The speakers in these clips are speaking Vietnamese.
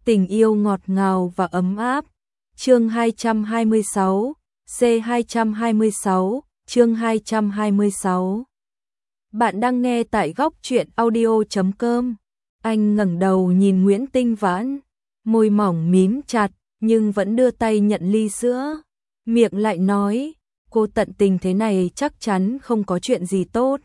Tình yêu ngọt ngào và ấm áp. Chương 226, C226, chương 226. Bạn đang nghe tại góc truyện audio.com. Anh ngẩng đầu nhìn Nguyễn Tinh Vãn, môi mỏng mím chặt nhưng vẫn đưa tay nhận ly sữa, miệng lại nói, cô tận tình thế này chắc chắn không có chuyện gì tốt.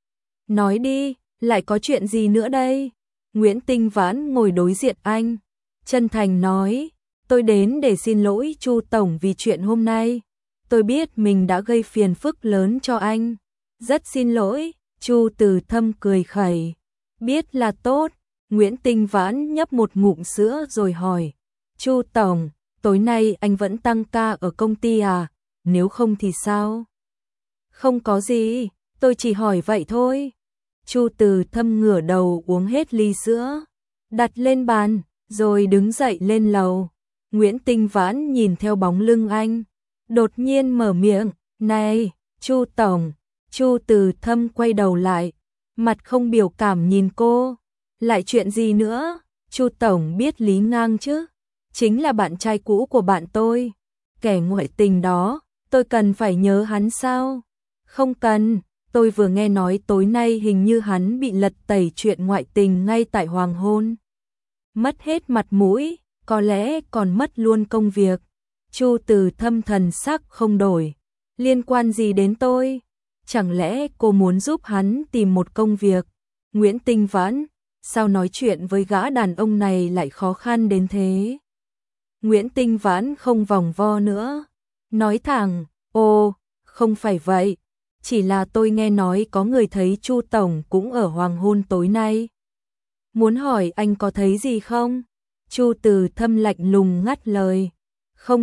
Nói đi, lại có chuyện gì nữa đây? Nguyễn Tinh Vãn ngồi đối diện anh, chân thành nói, tôi đến để xin lỗi Chu tổng vì chuyện hôm nay. Tôi biết mình đã gây phiền phức lớn cho anh. Rất xin lỗi. Chu Từ Thâm cười khẩy. Biết là tốt. Nguyễn Tinh Vãn nhấp một ngụm sữa rồi hỏi, Chu tổng, tối nay anh vẫn tăng ca ở công ty à? Nếu không thì sao? Không có gì, tôi chỉ hỏi vậy thôi. Chu Từ Thâm ngửa đầu uống hết ly sữa, đặt lên bàn, rồi đứng dậy lên lầu. Nguyễn Tinh Vãn nhìn theo bóng lưng anh, đột nhiên mở miệng, này, Chu tổng. Chu Từ Thâm quay đầu lại, mặt không biểu cảm nhìn cô. Lại chuyện gì nữa? Chu tổng biết Lý Ngang chứ? Chính là bạn trai cũ của bạn tôi. Kẻ ngoại tình đó, tôi cần phải nhớ hắn sao? Không cần, tôi vừa nghe nói tối nay hình như hắn bị lật tẩy chuyện ngoại tình ngay tại hoàng hôn. Mất hết mặt mũi, có lẽ còn mất luôn công việc. Chu Từ Thâm thần sắc không đổi. Liên quan gì đến tôi? Chẳng lẽ cô muốn giúp hắn tìm một công việc? Nguyễn Tinh Vãn, sao nói chuyện với gã đàn ông này lại khó khăn đến thế? Nguyễn Tinh Vãn không vòng vo nữa, nói thẳng, ô, không phải vậy, chỉ là tôi nghe nói có người thấy Chu tổng cũng ở hoàng hôn tối nay. Muốn hỏi anh có thấy gì không? Chu Từ Thâm lạnh lùng ngắt lời, không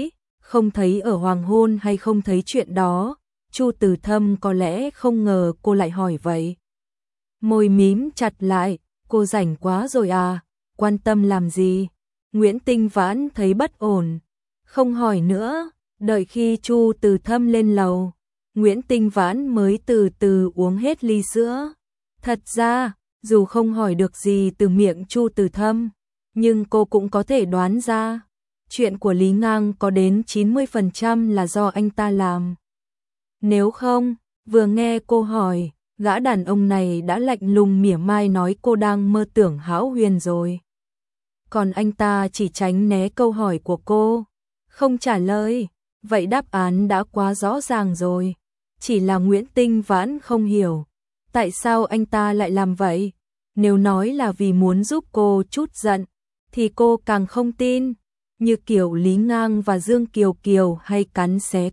thấy ở hoàng hôn hay không thấy chuyện đó. Chu Từ Thâm có lẽ không ngờ cô lại hỏi vậy. Môi mím chặt lại, cô rảnh quá rồi à, quan tâm làm gì? Nguyễn Tinh Vãn thấy bất ổn, không hỏi nữa, đợi khi Chu Từ Thâm lên lầu, Nguyễn Tinh Vãn mới từ từ uống hết ly sữa. Thật ra, dù không hỏi được gì từ miệng Chu Từ Thâm, nhưng cô cũng có thể đoán ra, chuyện của Lý Ngang có đến 90% là do anh ta làm. Nếu không, vừa nghe cô hỏi, gã đàn ông này đã lạnh lùng mỉa mai nói cô đang mơ tưởng hão huyền rồi. Còn anh ta chỉ tránh né câu hỏi của cô, không trả lời, vậy đáp án đã quá rõ ràng rồi. Chỉ là Nguyễn Tinh Vãn không hiểu, tại sao anh ta lại làm vậy? Nếu nói là vì muốn giúp cô trút giận, thì cô càng không tin, như kiểu Lý Ngang và Dương Kiều Kiều hay cắn xé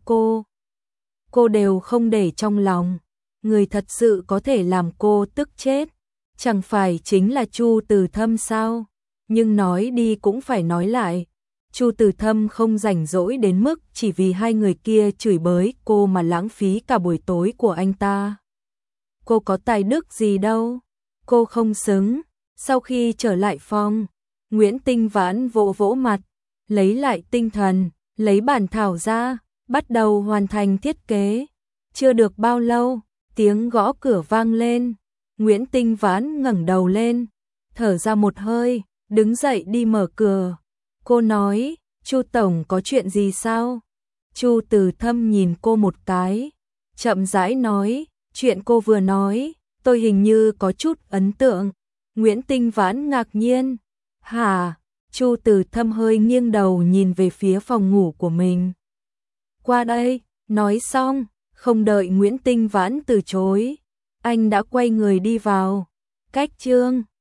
cô đều không để trong lòng. Người thật sự có thể làm cô tức chết, chẳng phải chính là Chu Từ Thâm sao? Nhưng nói đi cũng phải nói lại, Chu Từ Thâm không rảnh rỗi đến mức chỉ vì hai người kia chửi bới cô mà lãng phí cả buổi tối của anh ta. Cô có tài đức gì đâu, cô không xứng. Sau khi trở lại phòng, Nguyễn Tinh Vãn vỗ vỗ mặt, lấy lại tinh thần, lấy bản thảo ra, bắt đầu hoàn thành thiết kế. Chưa được bao lâu, tiếng gõ cửa vang lên. Nguyễn Tinh Vãn ngẩng đầu lên, thở ra một hơi, đứng dậy đi mở cửa. Cô nói, Chu tổng có chuyện gì sao? Chu Từ Thâm nhìn cô một cái, chậm rãi nói, chuyện cô vừa nói, tôi hình như có chút ấn tượng. Nguyễn Tinh Vãn ngạc nhiên, hả? Chu Từ Thâm hơi nghiêng đầu nhìn về phía phòng ngủ của mình. Qua đây, nói xong, không đợi Nguyễn Tinh Vãn từ chối, anh đã quay người đi vào. Cách chương